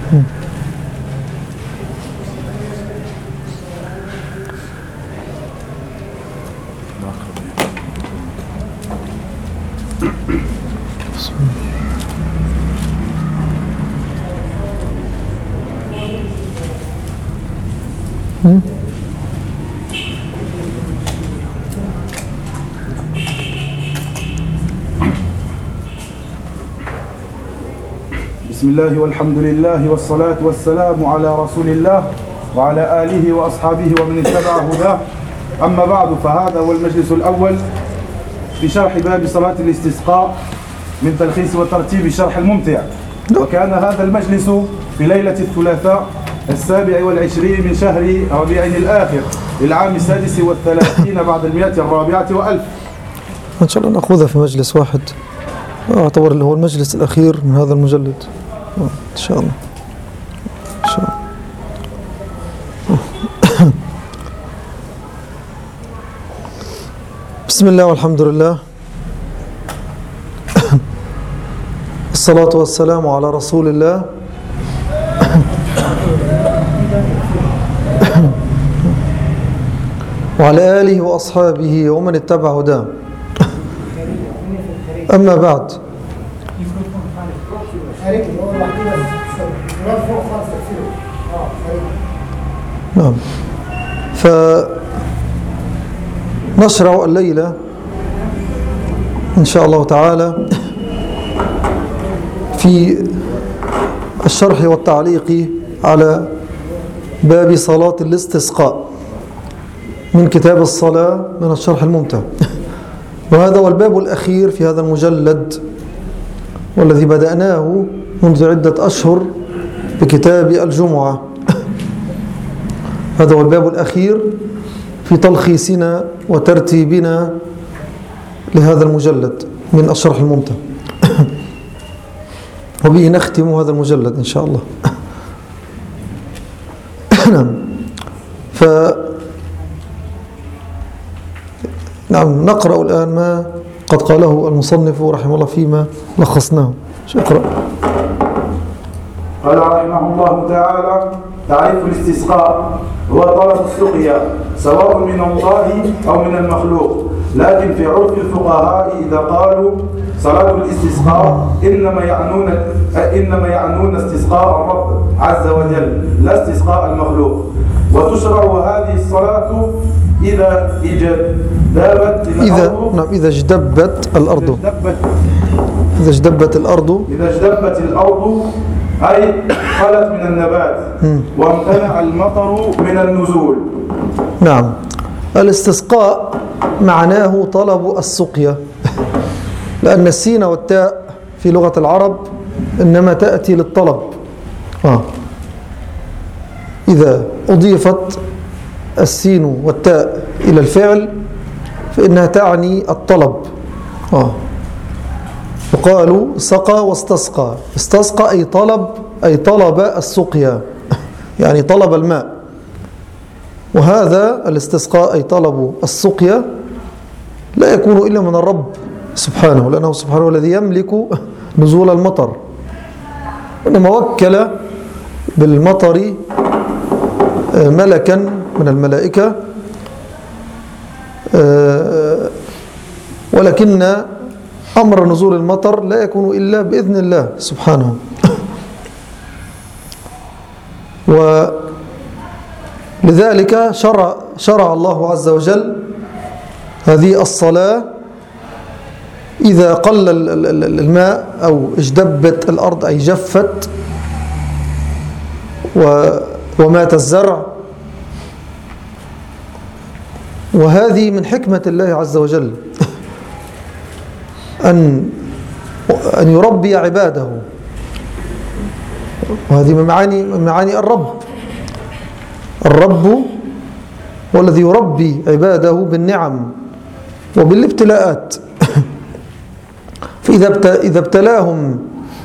بسم الله والحمد لله والصلاة والسلام على رسول الله وعلى آله وأصحابه ومن اتبع هداه. أما بعد، فهذا هو المجلس الأول في شرح باب صلاة الاستسقاء من تلخيص وترتيب شرح الممتع. وكان هذا المجلس في ليلة الثلاثاء 27 من شهر ربيع الآخر للعام 36 بعد 104 إن شاء الله نأخذها في مجلس واحد، أعتبر اللي هو المجلس الأخير من هذا المجلد إن شاء الله. إن شاء الله. بسم الله والحمد لله، الصلاة والسلام على رسول الله وعلى آله وأصحابه ومن اتبع هداه. أما بعد، نعم، فنشرع الليلة إن شاء الله تعالى في الشرح والتعليق على باب صلاة الاستسقاء من كتاب الصلاة من الشرح الممتع. وهذا هو الباب الأخير في هذا المجلد، والذي بدأناه منذ عدة أشهر بكتاب الجمعة. هذا هو الباب الأخير في تلخيصنا وترتيبنا لهذا المجلد من الشرح الممتع. وبه نختم هذا المجلد إن شاء الله. نعم، نقرأ الآن ما قد قاله المصنف رحمه الله فيما لخصناه. اقرأ. قال رحمه الله تعالى: تعريف الاستسقاء هو طلب السقيا سواء من الله أو من المخلوق، لكن في عرف الفقهاء إذا قالوا صلاة الاستسقاء إنما يعنون استسقاء الرب عز وجل لا استسقاء المخلوق. وتشرع هذه الصلاة إذا اجدبت الأرض أي خلت من النبات وامتنع المطر من النزول. نعم، الاستسقاء معناه طلب السقيا، لأن السين والتاء في لغة العرب إنما تأتي للطلب. إذا أضيفت السين والتاء إلى الفعل فإنها تعني الطلب. وقالوا سقى واستسقى. استسقى أي طلب السقيا، يعني طلب الماء. وهذا الاستسقاء أي طلب السقيا لا يكون إلا من الرب سبحانه، لأنه سبحانه الذي يملك نزول المطر، إنما وكل بالمطر ملكا من الملائكة، ولكن أمر نزول المطر لا يكون إلا بإذن الله سبحانه. ولذلك شرع الله عز وجل هذه الصلاة إذا قل الماء أو اجدبت الأرض أي جفت ومات الزرع. وهذه من حكمة الله عز وجل أن يربي عباده، وهذه من معاني الرب هو الذي يربي عباده بالنعم وبالابتلاءات. فإذا ابتلاهم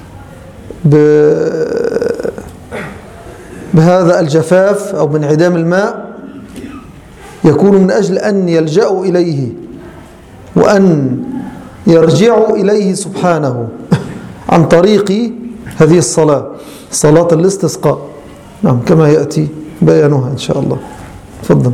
بهذا الجفاف أو بانعدام الماء يكون من أجل أن يلجأوا إليه وأن يرجعوا إليه سبحانه عن طريق هذه الصلاة، صلاة الاستسقاء. نعم، كما يأتي بيانها إن شاء الله. تفضل.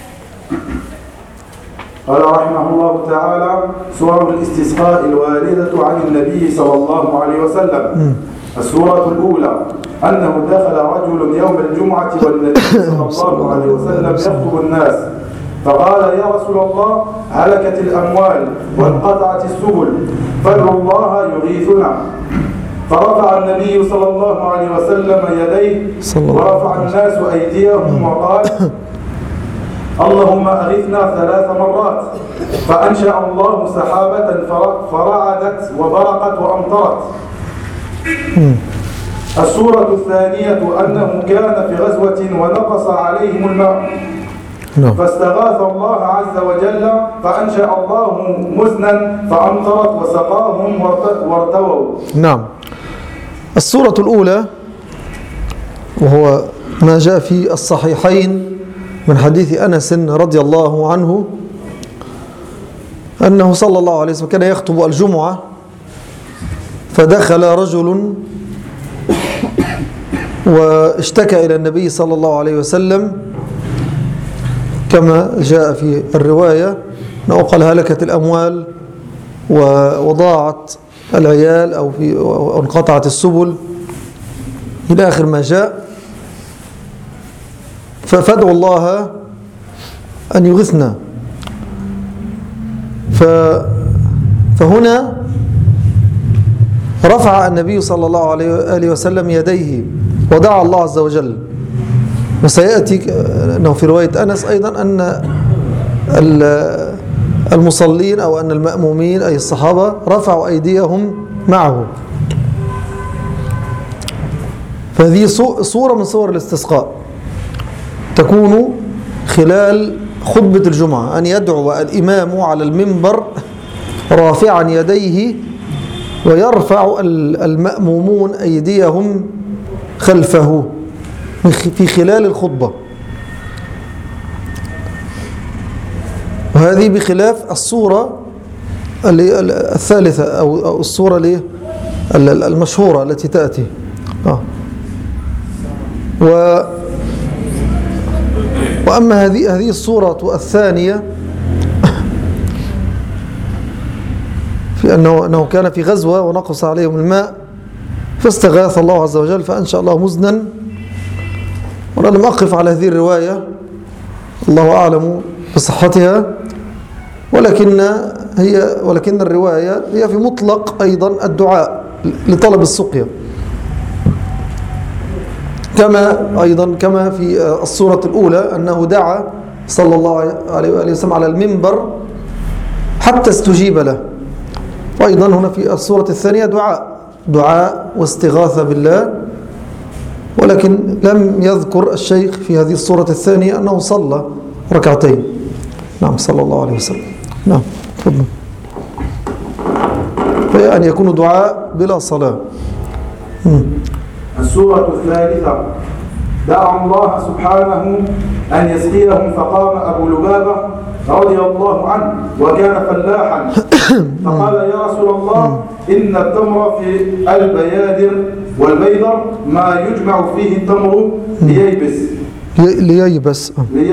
قال رحمه الله تعالى: سور الاستسقاء الواردة عن النبي صلى الله عليه وسلم. السورة الأولى: أنه دخل رجل يوم الجمعة والنبي صلى الله عليه وسلم يخطب الناس، فقال: يا رسول الله، هلكت الأموال وانقطعت السبل، فادعوا الله يغيثنا. فرفع النبي صلى الله عليه وسلم يديه، ورفع الناس أيديهم، وقال: اللهم أغثنا 3 مرات. فأنشأ الله سحابة فرعدت وبرقت وأمطرت. السورة الثانية: أنه كان في غزوة ونقص عليهم الماء، فاستغاث الله عز وجل، فأنشأ الله مزنا فأمطرت وسقاهم وارتووا. نعم. السورة الأولى، وهو ما جاء في الصحيحين من حديث أنس رضي الله عنه أنه صلى الله عليه وسلم كان يخطب الجمعة، فدخل رجل واشتكى إلى النبي صلى الله عليه وسلم كما جاء في الرواية أنه قال: هلكت الأموال وضاعت العيال أو انقطعت السبل إلى آخر ما جاء، فادعوا الله أن يغثنا. فهنا رفع النبي صلى الله عليه وسلم يديه ودعا الله عز وجل. وسيأتي أنه في رواية أنس أيضا أن المصلين أو أن المأمومين أي الصحابة رفعوا أيديهم معه. فهذه صورة من صور الاستسقاء تكون خلال خطبة الجمعة، أن يدعو الإمام على المنبر رافعا يديه، ويرفع المأمومون أيديهم خلفه في خلال الخطبة. وهذه بخلاف الصورة الثالثة أو الصورة المشهورة التي تأتي. وأما هذه الصورة الثانية في أنه كان في غزوة ونقص عليهم الماء، فاستغاث الله عز وجل فأنشأ الله مزنا. وأنا لم أقف على هذه الرواية، الله أعلم بصحتها، ولكن الرواية هي في مطلق أيضا الدعاء لطلب السقيا، كما في الصورة الأولى أنه دعا صلى الله عليه وسلم على المنبر حتى استجيب له. وأيضا هنا في الصورة الثانية دعاء واستغاثة بالله، ولكن لم يذكر الشيخ في هذه الصورة الثانية أنه صلى ركعتين. نعم، صلى الله عليه وسلم. نعم، تفضل. فيعني يكون دعاء بلا صلاة. السورة الثالثة: دعا الله سبحانه أن يسقيهم، فقام أبو لبابة رضي الله عنه وكان فلاحا، فقال: يا رسول الله، إن التمر في البيادر والبيضر ما يجمع فيه التمر لييبس.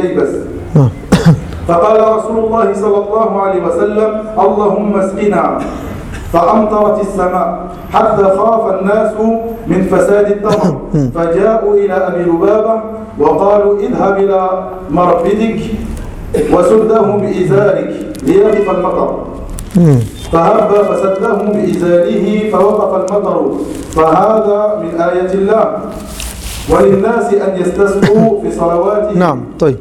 فقال رسول الله صلى الله عليه وسلم: اللهم اسقنا. فأمطرت السماء حتى خاف الناس من فساد التمر، فجاءوا إلى أبي لبابة وقالوا: اذهب إلى مربدك وسده بإزارك ليقف المطر. فهب فسده بإزاره فوقف المطر. فهذا من آية الله، وللناس أن يستسقوا في صلواتهم. نعم. طيب.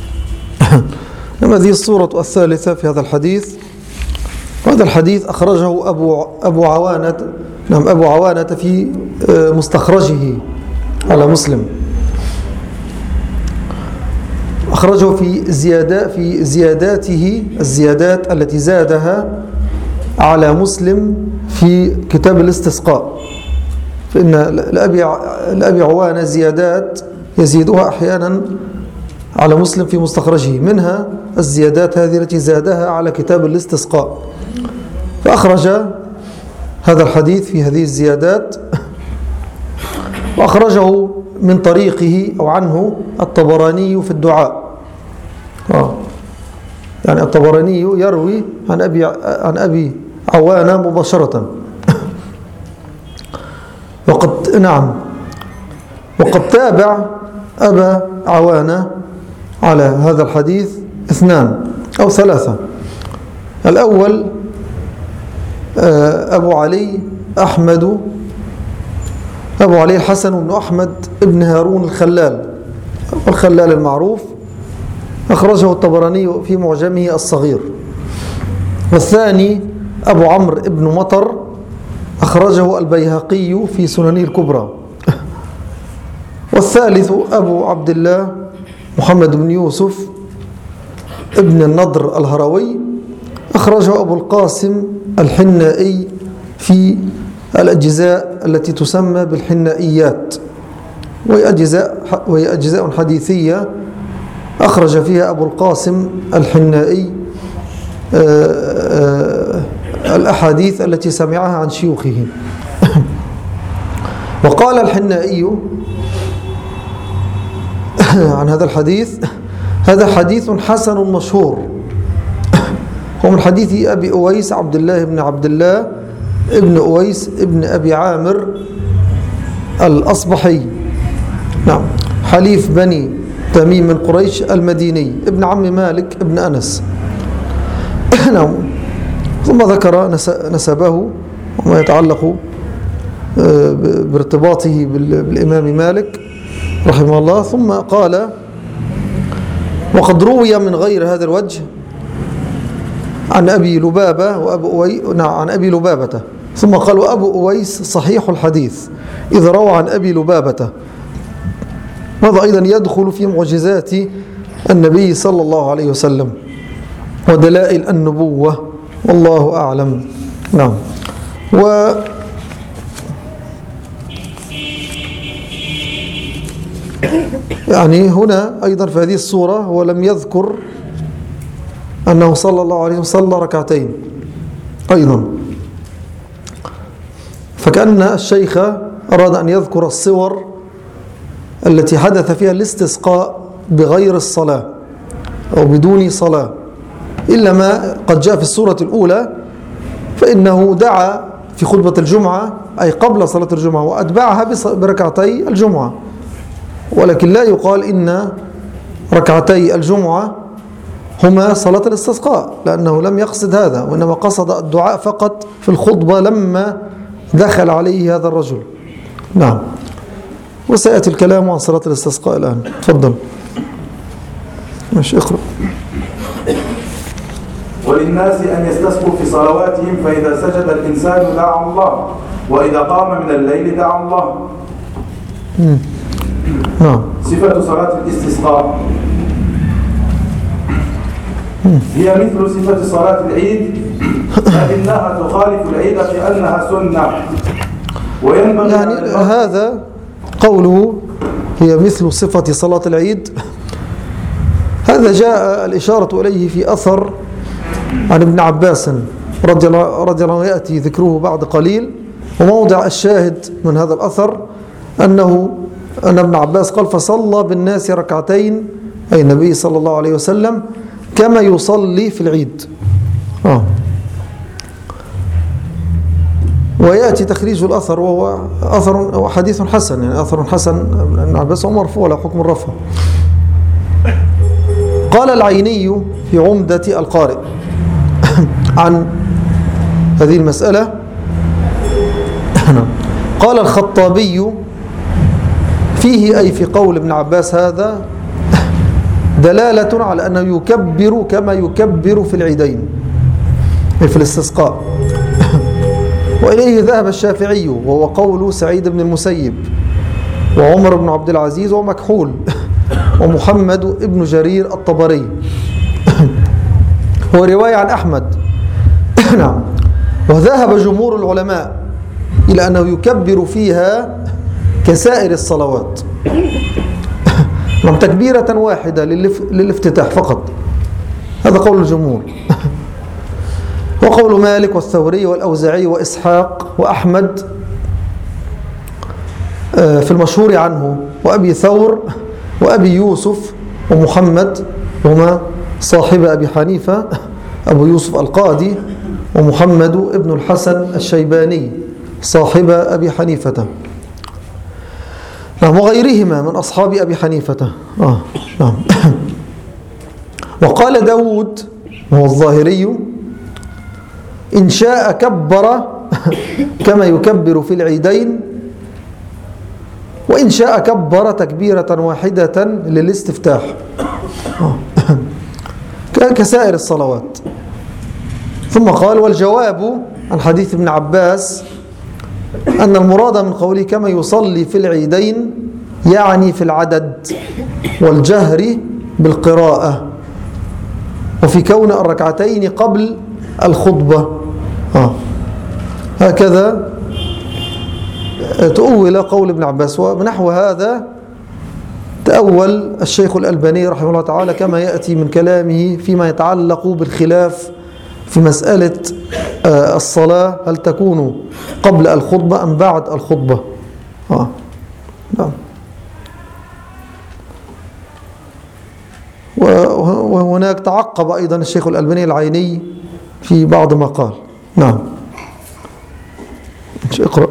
هذه الصورة الثالثة في هذا الحديث. وهذا الحديث أخرجه أبو عوانة. نعم، أبو عوانة في مستخرجه على مسلم. أخرجه في زياداته، الزيادات التي زادها على مسلم في كتاب الاستسقاء. فإن لأبي عوانة زيادات يزيدها أحيانا على مسلم في مستخرجه، منها الزيادات هذه التي زادها على كتاب الاستسقاء. فأخرج هذا الحديث في هذه الزيادات وأخرجه من طريقه أو عنه الطبراني في الدعاء. يعني الطبراني يروي عن أبي عوانة مباشرة. وقد تابع أبا عوانة على هذا الحديث 2 أو 3. الأول أبو علي الحسن بن أحمد بن هارون الخلال المعروف، أخرجه الطبراني في معجمه الصغير. والثاني أبو عمرو بن مطر، أخرجه البيهقي في سننه الكبرى. والثالث أبو عبد الله محمد بن يوسف ابن النضر الهروي، أخرجه أبو القاسم الحنائي في الأجزاء التي تسمى بالحنائيات، وهي أجزاء حديثية أخرج فيها أبو القاسم الحنائي الأحاديث التي سمعها عن شيوخه. وقال الحنائي عن هذا الحديث: هذا حديث حسن مشهور، هو من حديث أبي أويس عبد الله ابن أويس ابن أبي عامر الأصبحي، نعم، حليف بني تميم من قريش المديني، ابن عم مالك ابن أنس. نعم. ثم ذكر نسبه وما يتعلق بارتباطه بالإمام مالك رحمه الله. ثم قال: وقد روي من غير هذا الوجه عن أبي لبابة عن أبي لبابة. ثم قال: وأبو أويس صحيح الحديث إذا روى عن أبي لبابة. هذا أيضا يدخل في معجزات النبي صلى الله عليه وسلم ودلائل النبوة، والله أعلم. نعم. يعني هنا أيضا في هذه الصورة هو لم يذكر أنه صلى الله عليه وسلم صلى ركعتين أيضا، فكأن الشيخ أراد أن يذكر الصور التي حدث فيها الاستسقاء بغير الصلاة أو بدون صلاة، إلا ما قد جاء في السورة الأولى فإنه دعا في خطبة الجمعة أي قبل صلاة الجمعة وأتبعها بركعتي الجمعة، ولكن لا يقال إن ركعتي الجمعة هما صلاة الاستسقاء، لأنه لم يقصد هذا، وإنما قصد الدعاء فقط في الخطبة لما دخل عليه هذا الرجل. نعم. وسيأتي الكلام عن صلاة الاستسقاء الآن. تفضل. مش اقرأ. وللناس أن يستسقوا في صلواتهم، فإذا سجد الإنسان دعا الله، وإذا قام من الليل دعا الله. صفة صلاة الاستسقاء هي مثل صفة صلاة العيد، لكنها تخالف العيد في أنها سنة. وينبغي يعني هذا قوله هي مثل صفة صلاة العيد، هذا جاء الإشارة إليه في أثر عن ابن عباس رضي الله عنه، يأتي ذكره بعد قليل. وموضع الشاهد من هذا الأثر أن ابن عباس قال: فصلى بالناس ركعتين، أي النبي صلى الله عليه وسلم، كما يصلي في العيد. ويأتي تخريج الأثر، وهو أثر حديث حسن، يعني أثر حسن ابن عباس ومرفوع على حكم الرفع. قال العيني في عمدة القارئ عن هذه المسألة، قال الخطابي فيه، أي في قول ابن عباس هذا، دلالة على أنه يكبر كما يكبر في العيدين، في الاستسقاء. وإليه ذهب الشافعي، وهو قول سعيد بن المسيب وعمر بن عبد العزيز ومكحول ومحمد بن جرير الطبري. هو رواية عن أحمد. نعم. وذهب جمهور العلماء إلى أنه يكبر فيها كسائر الصلوات، تكبيرة واحدة للافتتاح فقط، هذا قول الجمهور. وقول مالك والثوري والأوزاعي وإسحاق وأحمد في المشهور عنه، وأبي ثور وأبي يوسف ومحمد، هما صاحب أبي حنيفة، أبو يوسف القاضي ومحمد ابن الحسن الشيباني صاحب أبي حنيفة، نعم، وغيرهما من أصحاب أبي حنيفة. نعم. وقال داود وهو الظاهري: إن شاء كبر كما يكبر في العيدين، وإن شاء كبر تكبيرة واحدة للاستفتاح كسائر الصلوات. ثم قال: والجواب عن حديث ابن عباس أن المراد من قوله كما يصلي في العيدين يعني في العدد والجهر بالقراءة، وفي كون الركعتين قبل الخطبة. هكذا تؤول قول ابن عباس. وبنحو هذا تأول الشيخ الألباني رحمه الله تعالى كما يأتي من كلامه فيما يتعلق بالخلاف في مسألة الصلاة، هل تكون قبل الخطبة أم بعد الخطبة. نعم. وهناك تعقب أيضا الشيخ الألباني العيني في بعض ما قال. نعم. اقرأ.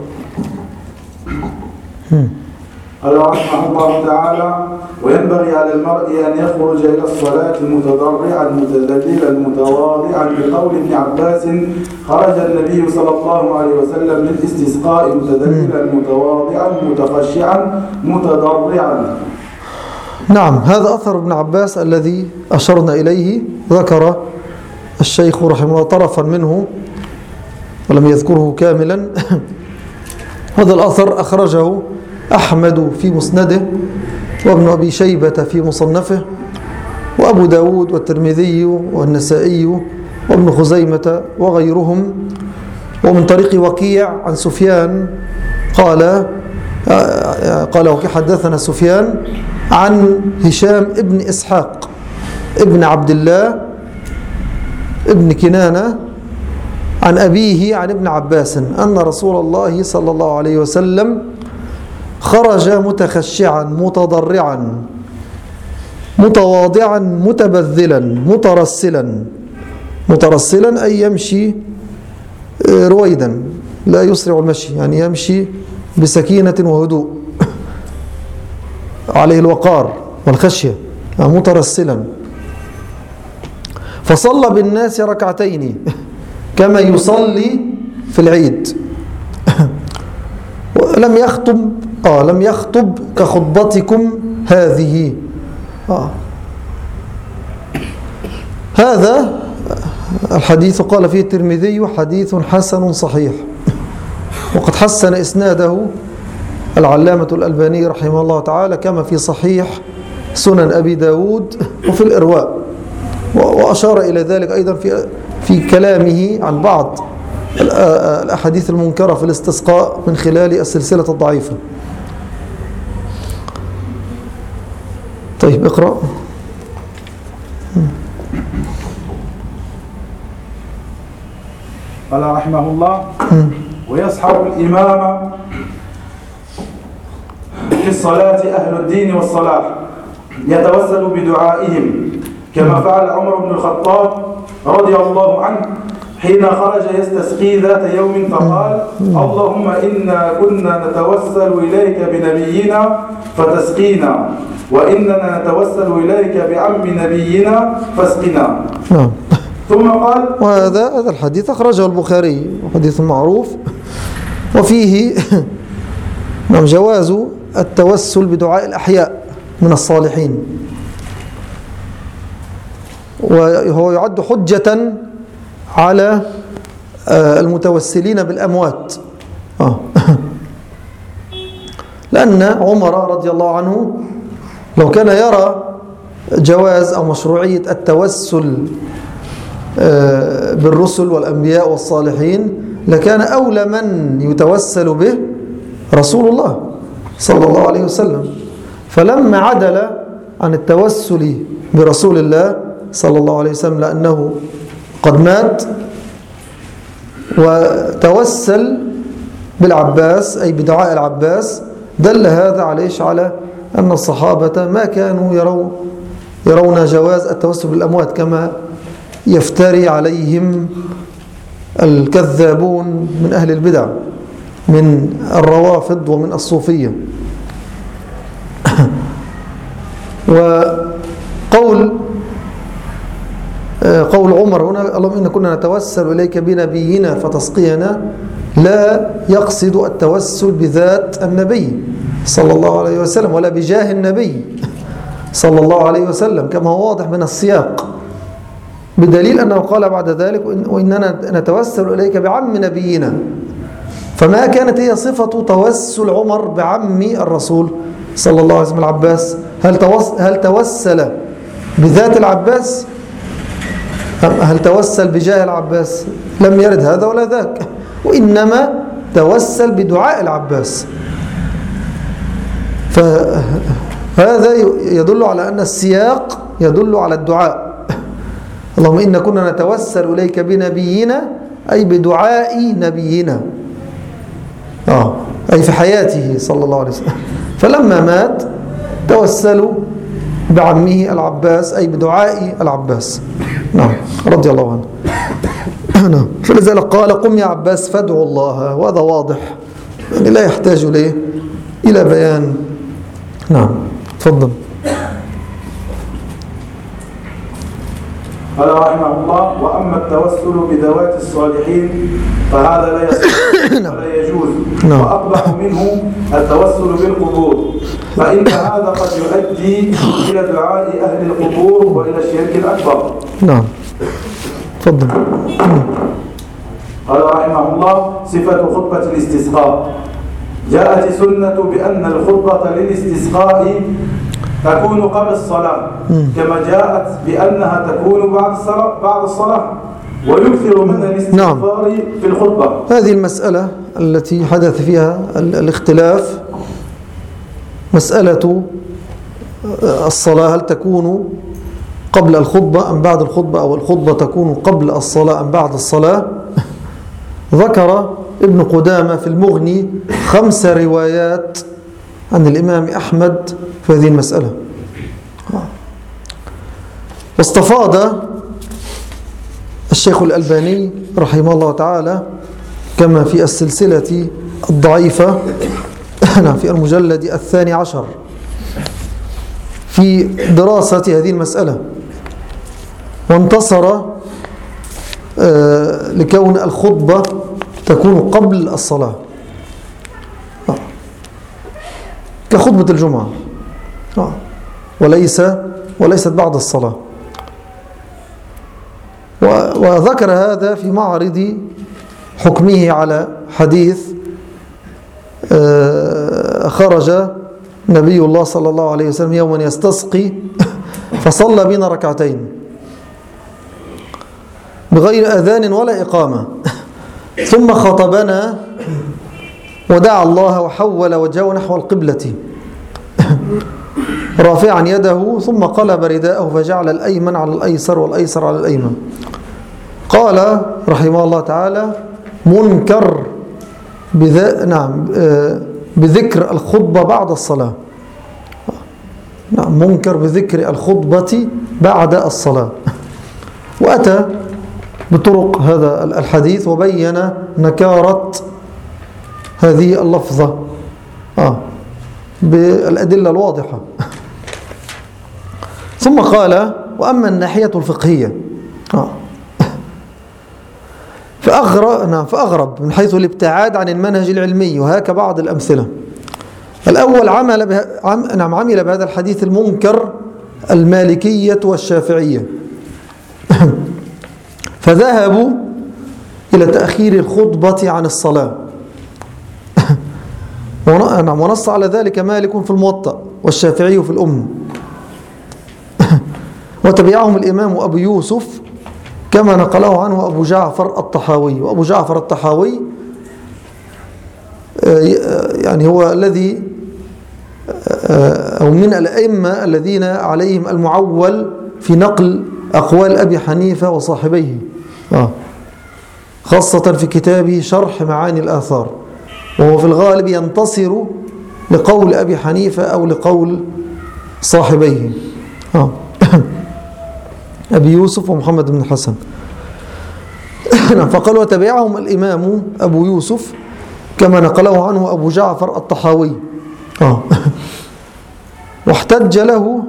قال رحمه الله تعالى: وينبغي على المرء أن يخرج إلى الصلاة متضرعا متذللا متواضعا، بقول ابن عباس: خرج النبي صلى الله عليه وسلم للاستسقاء متذللا متواضعا متخشعا متضرعا. نعم، هذا أثر ابن عباس الذي أشرنا إليه، ذكر الشيخ رحمه الله طرفا منه ولم يذكره كاملا. هذا الأثر أخرجه أحمد في مسنده، وابن أبي شيبة في مصنفه، وأبو داود والترمذي والنسائي وابن خزيمة وغيرهم، ومن طريق وكيع عن سفيان قال وكيع حدثنا سفيان عن هشام ابن إسحاق ابن عبد الله ابن كنانة عن أبيه عن ابن عباس أن رسول الله صلى الله عليه وسلم خرج متخشعا متضرعا متواضعا متبذلا مترسلا أي يمشي رويدا لا يسرع المشي، يعني يمشي بسكينة وهدوء، عليه الوقار والخشية، مترسلا. فصلى بالناس ركعتين كما يصلي في العيد، لم يخطب كخطبتكم هذه. هذا الحديث قال فيه الترمذي حديث حسن صحيح، وقد حسن إسناده العلامة الألباني رحمه الله تعالى كما في صحيح سنن أبي داود وفي الإرواء، وأشار إلى ذلك أيضا في كلامه عن بعض الأحاديث المنكرة في الاستسقاء من خلال السلسلة الضعيفة. طيب اقرأ. قال رحمه الله: ويصحب الإمام في الصلاة أهل الدين والصلاح يتوسل بدعائهم، كما فعل عمر بن الخطاب رضي الله عنه حين خرج يستسقي ذات يوم فقال: اللهم إنا كنا نتوسل إليك بنبينا فتسقينا، وإننا نتوسل إليك بعم نبينا فاسقنا. ثم قال، وهذا الحديث أخرجه البخاري، حديث معروف، وفيه جواز التوسل بدعاء الأحياء من الصالحين، وهو يعد حجة على المتوسلين بالأموات، لأن عمر رضي الله عنه لو كان يرى جواز أو مشروعية التوسل بالرسل والأنبياء والصالحين لكان أولى من يتوسل به رسول الله صلى الله عليه وسلم. فلما عدل عن التوسل برسول الله صلى الله عليه وسلم لأنه قد مات، وتوسل بالعباس أي بدعاء العباس، دل هذا على أن الصحابة ما كانوا يرون جواز التوسل بالأموات كما يفتري عليهم الكذابون من أهل البدع من الروافض ومن الصوفية. وقول عمر هنا: اللهم إن كنا نتوسل إليك بنبينا فتسقينا، لا يقصد التوسل بذات النبي صلى الله عليه وسلم ولا بجاه النبي صلى الله عليه وسلم كما هو واضح من السياق، بدليل أنه قال بعد ذلك: وإننا نتوسل إليك بعم نبينا. فما كانت هي صفة توسل عمر بعم الرسول صلى الله عليه وسلم العباس؟ هل توسل بذات العباس؟ هل توسل بجاه العباس؟ لم يرد هذا ولا ذاك، وإنما توسل بدعاء العباس. فهذا يدل على أن السياق يدل على الدعاء. اللهم إن كنا نتوسل إليك بنبينا، أي بدعاء نبينا، أي في حياته صلى الله عليه وسلم. فلما مات توسلوا بعمه العباس، أي بدعاء العباس، نعم، رضي الله عنه. نعم. فلذلك قال: قم يا عباس فادعوا الله. وهذا واضح، يعني لا يحتاج إلى بيان. نعم، تفضل. قال رحمه الله: وأما التوسل بذوات الصالحين فهذا لا يصح ولا يجوز، وأقبح منه التوسل بالقبور، فإن هذا قد يؤدي إلى دعاء أهل القبور وإلى الشرك الأكبر. نعم، تفضل. قال رحمه الله: صفة خطبة الاستسقاء. جاءت السنة بأن الخطبة للاستسقاء تكون قبل الصلاة، كما جاءت بأنها تكون بعد الصلاة، ويكثر من الاستغفار في الخطبة. هذه المسألة التي حدث فيها الاختلاف، مسألة الصلاة، هل تكون قبل الخطبة أم بعد الخطبة، أو الخطبة تكون قبل الصلاة أم بعد الصلاة. ذكر ابن قدامة في المغني 5 روايات عن الإمام أحمد في هذه المسألة، واستفاض الشيخ الألباني رحمه الله تعالى كما في السلسلة الضعيفة في المجلد 12 في دراسة هذه المسألة، وانتصر لكون الخطبة تكون قبل الصلاة كخطبة الجمعة، وليست بعد الصلاة. وذكر هذا في معرض حكمه على حديث خرج نبي الله صلى الله عليه وسلم يوما يستسقي فصلى بنا ركعتين بغير أذان ولا إقامة، ثم خطبنا ودعا الله وحول وجهه نحو القبلة رافعا يده، ثم قلب رداءه فجعل الأيمن على الأيسر والأيسر على الأيمن. قال رحمه الله تعالى: منكر بذكر الخطبة بعد الصلاة. نعم، منكر بذكر الخطبة بعد الصلاة. وأتى بطرق هذا الحديث وبين نكارة هذه اللفظة بالأدلة الواضحة. ثم قال: وأما الناحية الفقهية فأغرب من حيث الابتعاد عن المنهج العلمي، وهاك بعض الأمثلة. الأول عمل بهذا الحديث المنكر المالكية والشافعية، فذهبوا إلى تأخير الخطبة عن الصلاة، ونص على ذلك مالك في الموطأ والشافعي في الأم، وتبعهم الإمام أبو يوسف كما نقله عنه أبو جعفر الطحاوي. وأبو جعفر الطحاوي يعني هو الذي أو من الأئمة الذين عليهم المعول في نقل أقوال أبي حنيفة وصاحبيه، خاصة في كتابه شرح معاني الآثار، وهو في الغالب لقول أبي حنيفة أو لقول صاحبيه أبي يوسف ومحمد بن الحسن. فقال وتبعهم الإمام أبو يوسف كما نقله عنه أبو جعفر الطحاوي واحتج له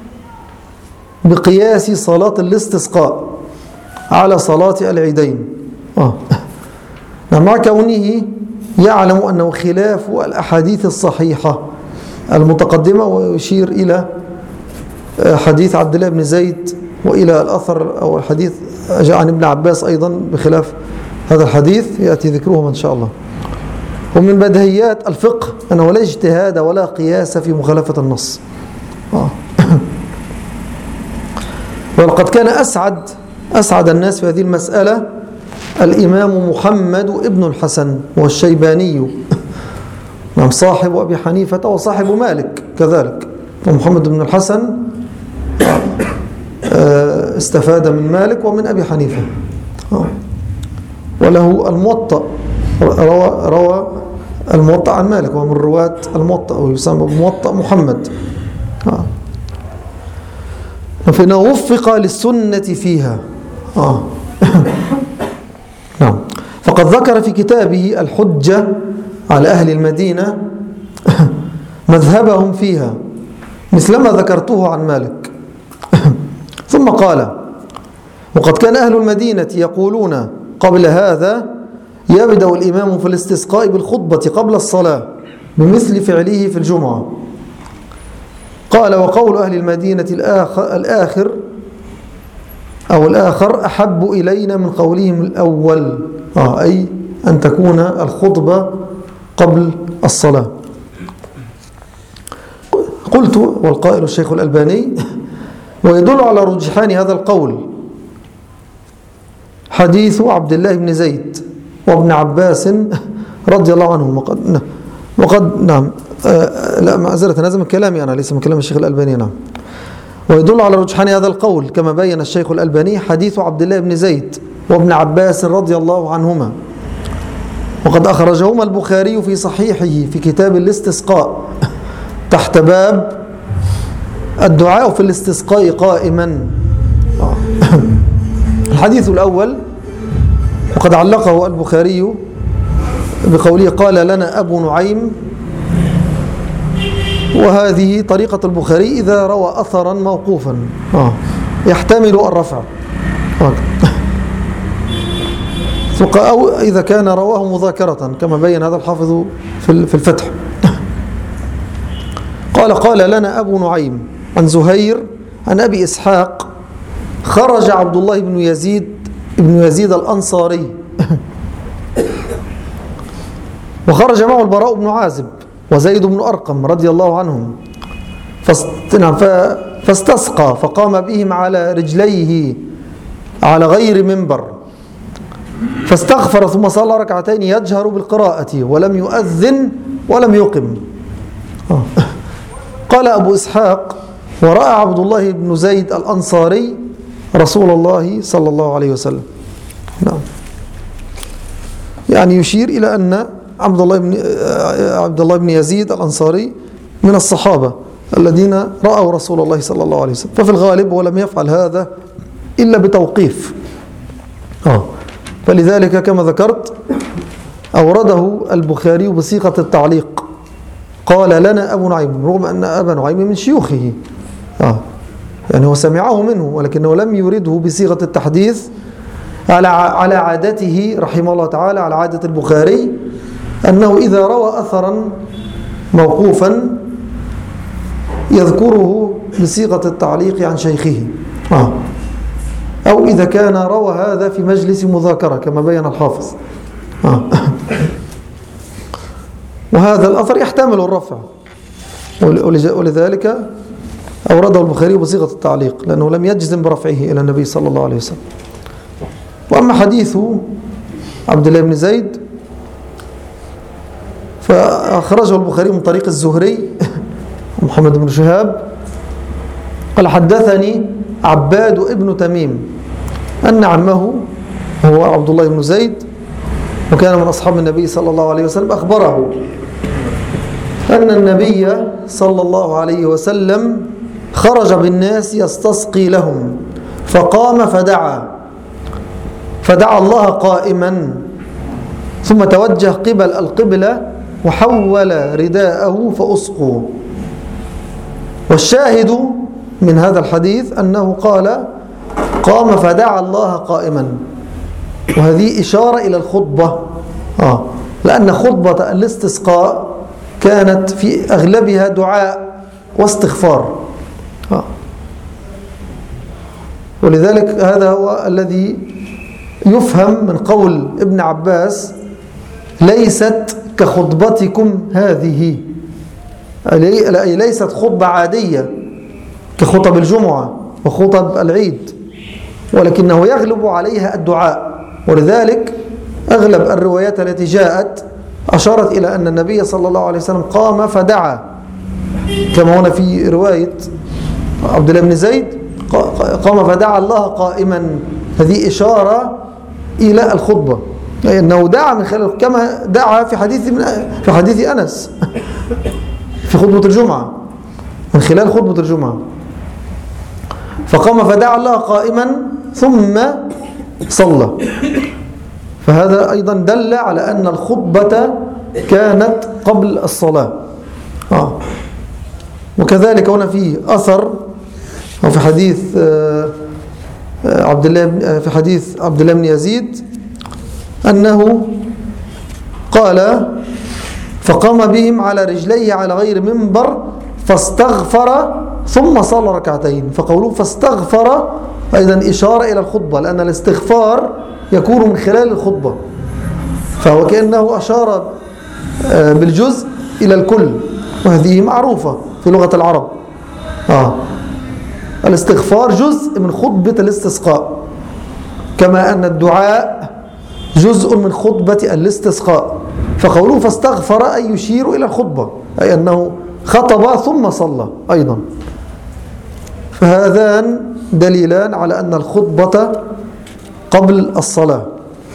بقياس صلاة الاستسقاء على صلاة العيدين مع كونه يعلم أنه خلاف الأحاديث الصحيحة المتقدمة، ويشير إلى حديث عبد الله بن زيد وإلى الأثر أو الحديث جاء عن ابن عباس أيضا بخلاف هذا الحديث يأتي ذكرهم إن شاء الله. ومن بديهيات الفقه أنه لا اجتهاد ولا قياس في مخالفة النص. ولقد كان أسعد الناس في هذه المسألة الإمام محمد ابن الحسن والشيباني صاحب أبي حنيفة وصاحب مالك كذلك. ومحمد بن الحسن استفاد من مالك ومن أبي حنيفة، وله الموطأ، روى الموطأ عن مالك ومن رواة الموطأ ويسمى بموطأ محمد. فإنه وفق للسنة فيها. نعم. فقد ذكر في كتابه الحجة على أهل المدينة مذهبهم فيها مثلما ذكرته عن مالك. ثم قال وقد كان أهل المدينة يقولون قبل هذا يبدأ الإمام في الاستسقاء بالخطبة قبل الصلاة بمثل فعله في الجمعة. قال وقول أهل المدينة الآخر أحب إلينا من قولهم الأول، أي أن تكون الخطبة قبل الصلاة. قلت والقائل الشيخ الألباني ويدل على رجحان هذا القول حديث عبد الله بن زيد وابن عباس رضي الله عنهم وقد نعم لا معذرة هذا من كلامي أنا ليس من كلام الشيخ الألباني. نعم. ويدل على رجحان هذا القول كما بين الشيخ الألباني حديث عبد الله بن زيد وابن عباس رضي الله عنهما، وقد أخرجهما البخاري في صحيحه في كتاب الاستسقاء تحت باب الدعاء في الاستسقاء قائما. الحديث الأول وقد علقه البخاري بقوله قال لنا أبو نعيم، وهذه طريقة البخاري إذا روى أثرا موقوفا يحتمل الرفع، أو إذا كان رواه مذاكرة كما بين هذا الحافظ في الفتح. قال لنا أبو نعيم عن زهير عن أبي إسحاق خرج عبد الله بن يزيد الأنصاري وخرج معه البراء بن عازب وزيد بن أرقم رضي الله عنهم فاستسقى فقام بهم على رجليه على غير منبر فاستغفر ثم صلى ركعتين يجهر بالقراءة ولم يؤذن ولم يقم. قال أبو إسحاق ورأى عبد الله بن زيد الأنصاري رسول الله صلى الله عليه وسلم. نعم. يعني يشير إلى أن عبد الله بن يزيد الأنصاري من الصحابة الذين رأوا رسول الله صلى الله عليه وسلم، ففي الغالب هو لم يفعل هذا إلا بتوقيف. فلذلك كما ذكرت أورده البخاري بصيغة التعليق قال لنا أبو نعيم، رغم أن أبا نعيم من شيوخه يعني هو سمعه منه، ولكنه لم يرده بصيغة التحديث على عادته رحمه الله تعالى، على عادة البخاري أنه إذا روى أثرا موقوفا يذكره بصيغة التعليق عن شيخه، أو إذا كان روى هذا في مجلس مذاكرة كما بين الحافظ. وهذا الأثر يحتمل الرفع، ولذلك أورده البخاري بصيغة التعليق لأنه لم يجزم برفعه إلى النبي صلى الله عليه وسلم. وأما حديث عبد الله بن زيد فأخرجه البخاري من طريق الزهري محمد بن شهاب قال حدثني عباد ابن تميم أن عمه هو عبد الله بن زيد وكان من أصحاب النبي صلى الله عليه وسلم أخبره أن النبي صلى الله عليه وسلم خرج بالناس يستسقي لهم، فقام فدعا الله قائما، ثم توجه قبل القبلة وحول رداءه فأسقوا. والشاهد من هذا الحديث أنه قام فدعا الله قائما، وهذه إشارة إلى الخطبة، لأن خطبة الاستسقاء كانت في أغلبها دعاء واستغفار، ولذلك هذا هو الذي يفهم من قول ابن عباس: ليست كخطبتكم هذه، أي ليست خطبة عادية كخطب الجمعة وخطب العيد، ولكنه يغلب عليها الدعاء. ولذلك أغلب الروايات التي جاءت أشارت إلى أن النبي صلى الله عليه وسلم قام فدعا، كما هنا في رواية عبد الله بن زيد: قام فدعا الله قائما. هذه إشارة إلى الخطبة، أي أنه دعا من خلال، كما دعا في حديث أنس في خطبة الجمعة، من خلال خطبة الجمعة. فقام فدعا الله قائما ثم صلى، فهذا أيضا دل على أن الخطبة كانت قبل الصلاة. وكذلك هنا في أثر، وفي حديث عبد الله بن يزيد أنه قال: فقام بهم على رجليه على غير منبر فاستغفر ثم صلى ركعتين. فقوله فاستغفر أيضا إشارة إلى الخطبة، لأن الاستغفار يكون من خلال الخطبة، فهو كأنه أشار بالجزء إلى الكل، وهذه معروفة في لغة العرب. الاستغفار جزء من خطبة الاستسقاء، كما أن الدعاء جزء من خطبة الاستسقاء. فقوله فاستغفر أي يشير إلى الخطبة، أي أنه خطب ثم صلى أيضا. فهذان دليلان على أن الخطبة قبل الصلاة.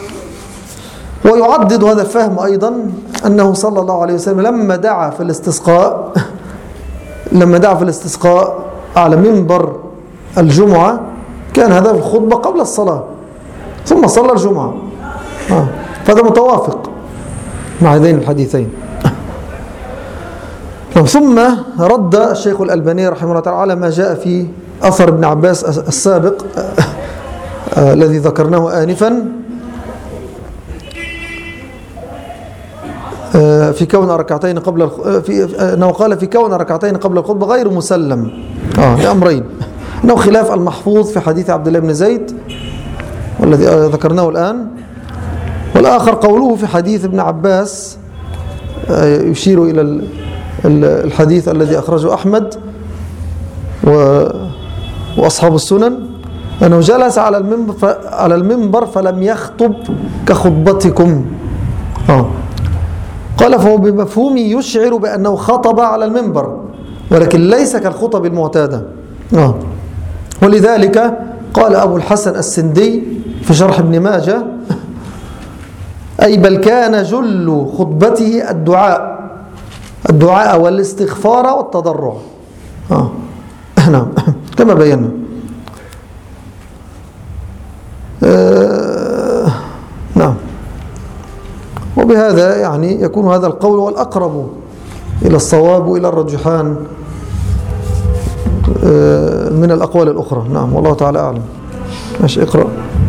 ويعضد هذا الفهم أيضا أنه صلى الله عليه وسلم لما دعا في الاستسقاء على منبر الجمعة، كان هذا الخطبة قبل الصلاة ثم صلى الجمعة. فهذا متوافق مع هذين الحديثين. ثم رد الشيخ الألباني رحمه الله تعالى على ما جاء في أثر ابن عباس السابق الذي ذكرناه آنفا، في كون ركعتين قبل أنه قال في كون ركعتين قبل الخطبة غير مسلم لأمرين: أنه خلاف المحفوظ في حديث عبد الله بن زيد والذي ذكرناه الآن، والآخر قوله في حديث ابن عباس يشير إلى الحديث الذي أخرجه أحمد وأصحاب السنن، أنه جلس على المنبر فلم يخطب كخطبتكم. قال: فهو بمفهومه يشعر بأنه خطب على المنبر، ولكن ليس كالخطب المعتادة. ولذلك قال أبو الحسن السندي في شرح ابن ماجه: أي بل كان جل خطبته الدعاء والاستغفار والتضرع. نعم، كما بينا. نعم. وبهذا يعني يكون هذا القول والأقرب إلى الصواب وإلى الرجحان من الأقوال الأخرى. نعم، والله تعالى أعلم. ماشي، اقرأ.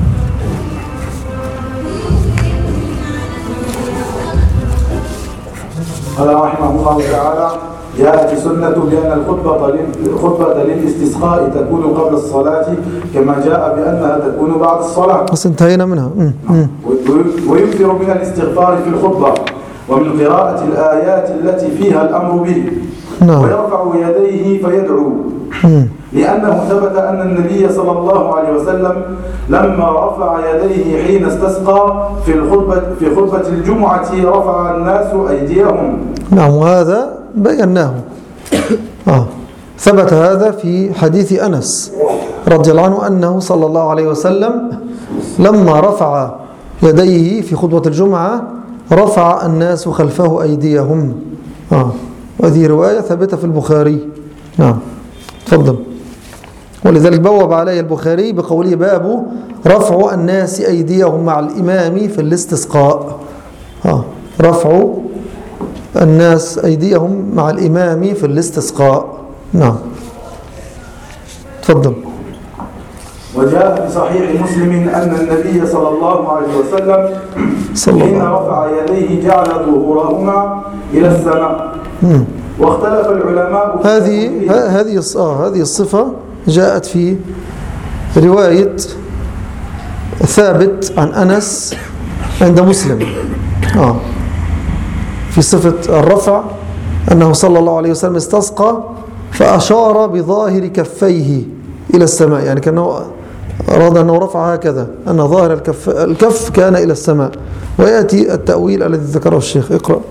قال رحمه الله تعالى: جاءت السنة بأن الخطبة للاستسقاء تكون قبل الصلاة، كما جاء بأنها تكون بعد الصلاة. بس انتهينا منها. ويكثر من الاستغفار في الخطبة ومن قراءة الآيات التي فيها الأمر به. ويرفع يديه فيدعو، لأنه ثبت أن النبي صلى الله عليه وسلم لما رفع يديه حين استسقى في خطبة الجمعة رفع الناس أيديهم. نعم، وهذا بيناه. ثبت هذا في حديث أنس رضي الله عنه أنه صلى الله عليه وسلم لما رفع يديه في خطبة الجمعة رفع الناس خلفه أيديهم. وهذه رواية ثابتة في البخاري. نعم تفضل. ولذلك بوب علي البخاري بقوله باب رفع الناس أيديهم مع الإمام في الاستسقاء. رفع الناس أيديهم مع الإمام في الاستسقاء. نعم تفضل. وجاء في صحيح مسلم أن النبي صلى الله عليه وسلم حين رفع يديه جعل ظهورهما إلى السماء. واختلف العلماء هذه الصفة جاءت في رواية ثابت عن أنس عند مسلم في صفة الرفع أنه صلى الله عليه وسلم استسقى فأشار بظاهر كفيه إلى السماء، يعني كأنه أراد أنه رفع هكذا، أن ظاهر الكف كان إلى السماء. ويأتي التأويل الذي ذكره الشيخ. اقرأ.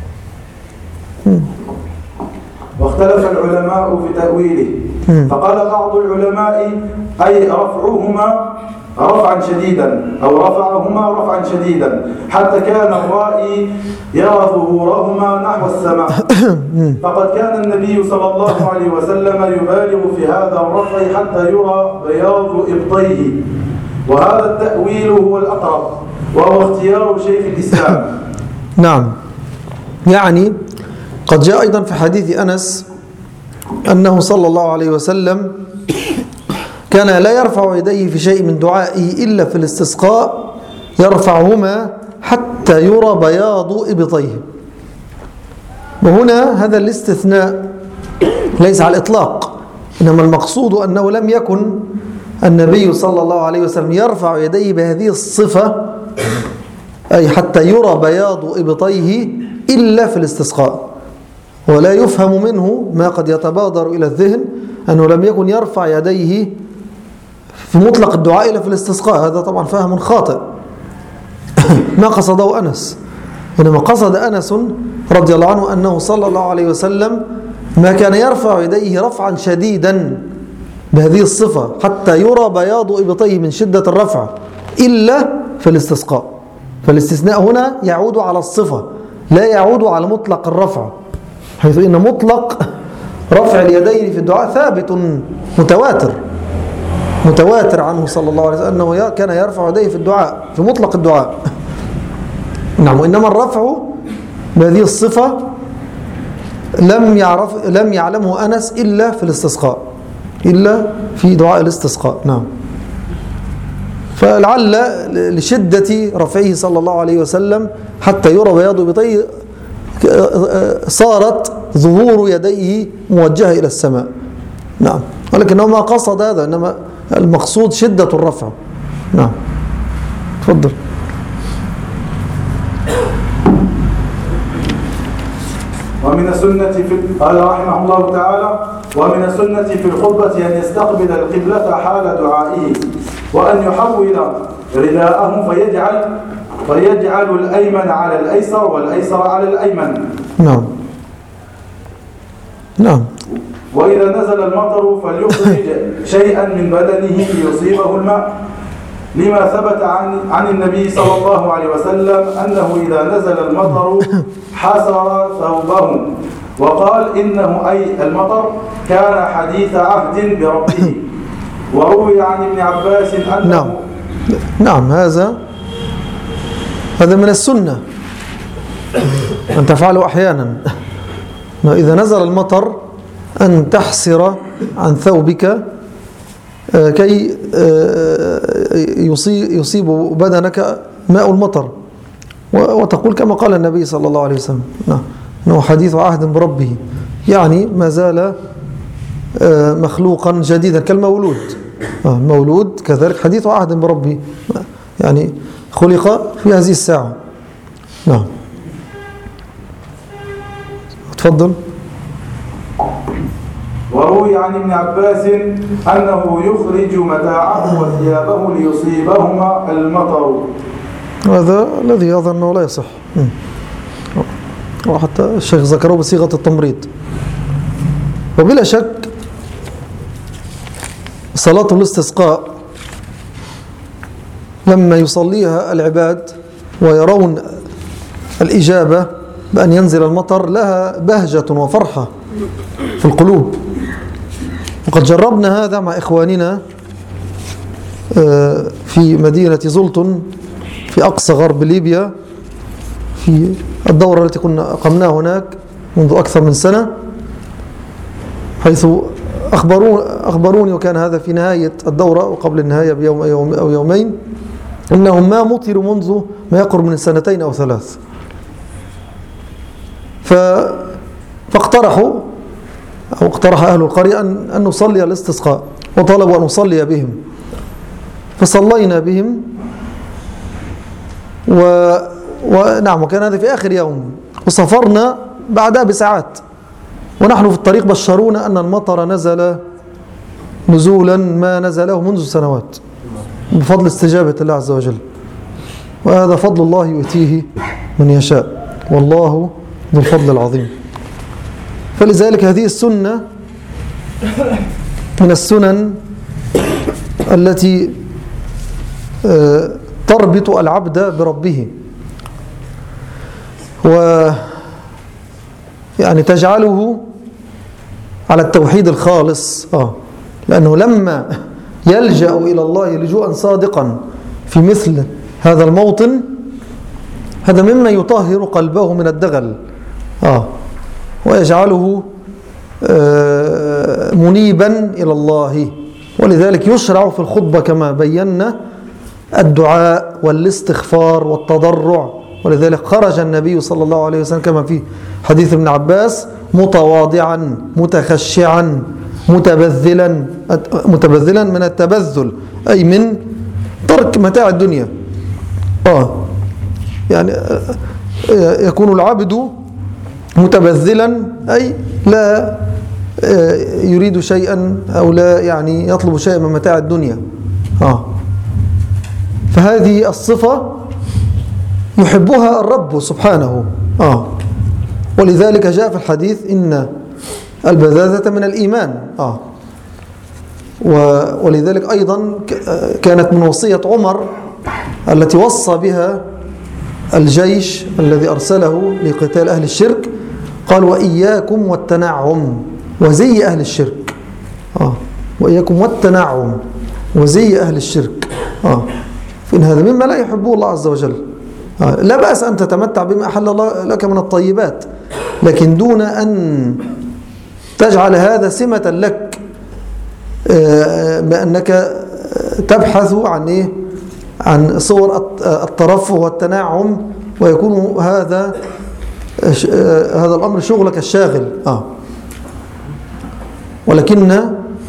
واختلف العلماء في تأويله، فقال بعض العلماء أي رفعهما رفعا شديدا أو رفعهما رفعا شديدا حتى كان الرائي يرى ظهورهما نحو السماء، فقد كان النبي صلى الله عليه وسلم يبالغ في هذا الرفع حتى يرى بياض إبطيه، وهذا التأويل هو الأقرب وهو اختيار شيخ الإسلام. نعم، يعني قد جاء أيضا في حديث أنس أنه صلى الله عليه وسلم كان لا يرفع يديه في شيء من دعائه إلا في الاستسقاء يرفعهما حتى يرى بياض إبطيه. وهنا هذا الاستثناء ليس على الإطلاق، إنما المقصود أنه لم يكن النبي صلى الله عليه وسلم يرفع يديه بهذه الصفة، أي حتى يرى بياض إبطيه إلا في الاستسقاء. ولا يفهم منه ما قد يتبادر إلى الذهن أنه لم يكن يرفع يديه في مطلق الدعاء إلا في الاستسقاء. هذا طبعا فهم خاطئ. ما قصده أنس، إنما قصد أنس رضي الله عنه أنه صلى الله عليه وسلم ما كان يرفع يديه رفعا شديدا بهذه الصفة حتى يرى بياض إبطيه من شدة الرفع إلا في الاستسقاء. فالاستثناء هنا يعود على الصفة لا يعود على مطلق الرفع، حيث إن مطلق رفع اليدين في الدعاء ثابت متواتر عنه صلى الله عليه وسلم أنه كان يرفع يديه في الدعاء في مطلق الدعاء. نعم، وإنما الرفع بهذه الصفة لم يعلمه أنس إلا في الاستسقاء، إلا في دعاء الاستسقاء. نعم، فلعل لشدة رفعه صلى الله عليه وسلم حتى يرى بياض إبطيه صارت ظهور يديه موجهة إلى السماء. نعم، ولكنه ما قصد هذا، إنما المقصود شدة الرفع. نعم تفضل. ومن السنة قال رحمه الله تعالى: ومن السنة في الخطبة أن يستقبل القبلة حال دعائه، وأن يحول رداءه فيجعل الأيمن على الأيسر والأيسر على الأيمن. نعم نعم. وإذا نزل المطر فليخرج شيئا من بدنه ليصيبه الماء، لما ثبت عن النبي صلى الله عليه وسلم أنه إذا نزل المطر حسر ثوبه، وقال إنه أي المطر كان حديث عهد بربه. وروي عن ابن عباس أنه نعم هذا من السنة أن تفعله أحيانا، إذا نزل المطر أن تحسر عن ثوبك كي يصيب بدنك ماء المطر، وتقول كما قال النبي صلى الله عليه وسلم أنه حديث عهد بربه، يعني ما زال مخلوقا جديدا كالمولود. مولود كذلك حديث عهد بربه، يعني خلق في هذه الساعة. نعم تفضل. وروي عن ابن عباس أنه يخرج متاعه وثيابه ليصيبهما المطر. هذا الذي أظن لا يصح، وحتى الشيخ ذكره بصيغة التمريض. وبلا شك صلاة الاستسقاء لما يصليها العباد ويرون الإجابة بأن ينزل المطر لها بهجة وفرحة في القلوب. وقد جربنا هذا مع إخواننا في مدينة زلطن في أقصى غرب ليبيا في الدورة التي كنا أقمناها هناك منذ أكثر من سنة، حيث أخبروني وكان هذا في نهاية الدورة وقبل النهاية بيوم أو يومين إنهم ما مطروا منذ ما يقرب من 2 أو 3. فاقترحوا أو اقترح أهل القرية أن نصلي الاستسقاء، وطلبوا أن نصلي بهم، فصلينا بهم. ونعم، وكان هذا في آخر يوم، وسافرنا بعدها بساعات ونحن في الطريق بشرونا أن المطر نزل نزولا ما نزله منذ سنوات بفضل استجابة الله عز وجل، وهذا فضل الله يؤتيه من يشاء، والله ذو الفضل العظيم. فلذلك هذه السنة من السنن التي تربط العبد بربه، ويعني تجعله على التوحيد الخالص. لأنه لما يلجأ إلى الله لجوءا صادقا في مثل هذا الموطن، هذا مما يطهر قلبه من الدغل ويجعله منيبا إلى الله. ولذلك يشرع في الخطبة كما بينا الدعاء والاستغفار والتضرع. ولذلك خرج النبي صلى الله عليه وسلم كما في حديث ابن عباس متواضعا متخشعا متبذلا من التبذل، أي من ترك متاع الدنيا. يعني يكون العبد متبذلا، أي لا يريد شيئا أو لا يعني يطلب شيئا من متاع الدنيا. فهذه الصفة يحبها الرب سبحانه. ولذلك جاء في الحديث إن البذاذة من الإيمان. ولذلك أيضا كانت من وصية عمر التي وصى بها الجيش الذي أرسله لقتال أهل الشرك، قال وإياكم والتنعم وزي أهل الشرك. وإياكم والتنعم وزي أهل الشرك. فإن هذا مما لا يحبه الله عز وجل. لا بأس أن تتمتع بما أحل الله لك من الطيبات، لكن دون أن تجعل هذا سمة لك بأنك تبحث عن عن صور الترفه والتنعم، ويكون هذا الأمر شغلك الشاغل. ولكن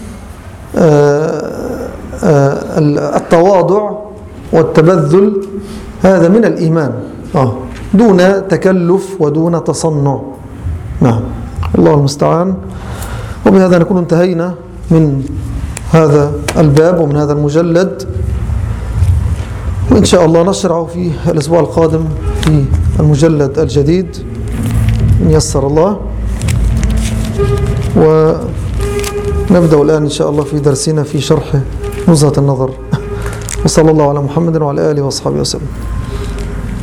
التواضع والتبذل هذا من الإيمان، دون تكلف ودون تصنع. نعم، الله المستعان. وبهذا نكون انتهينا من هذا الباب ومن هذا المجلد، وإن شاء الله نشرع في الأسبوع القادم في المجلد الجديد إن يسر الله. ونبدأ الآن إن شاء الله في درسنا في شرح نزهة النظر. وصلى الله على محمد وعلى آله وأصحابه وسلم.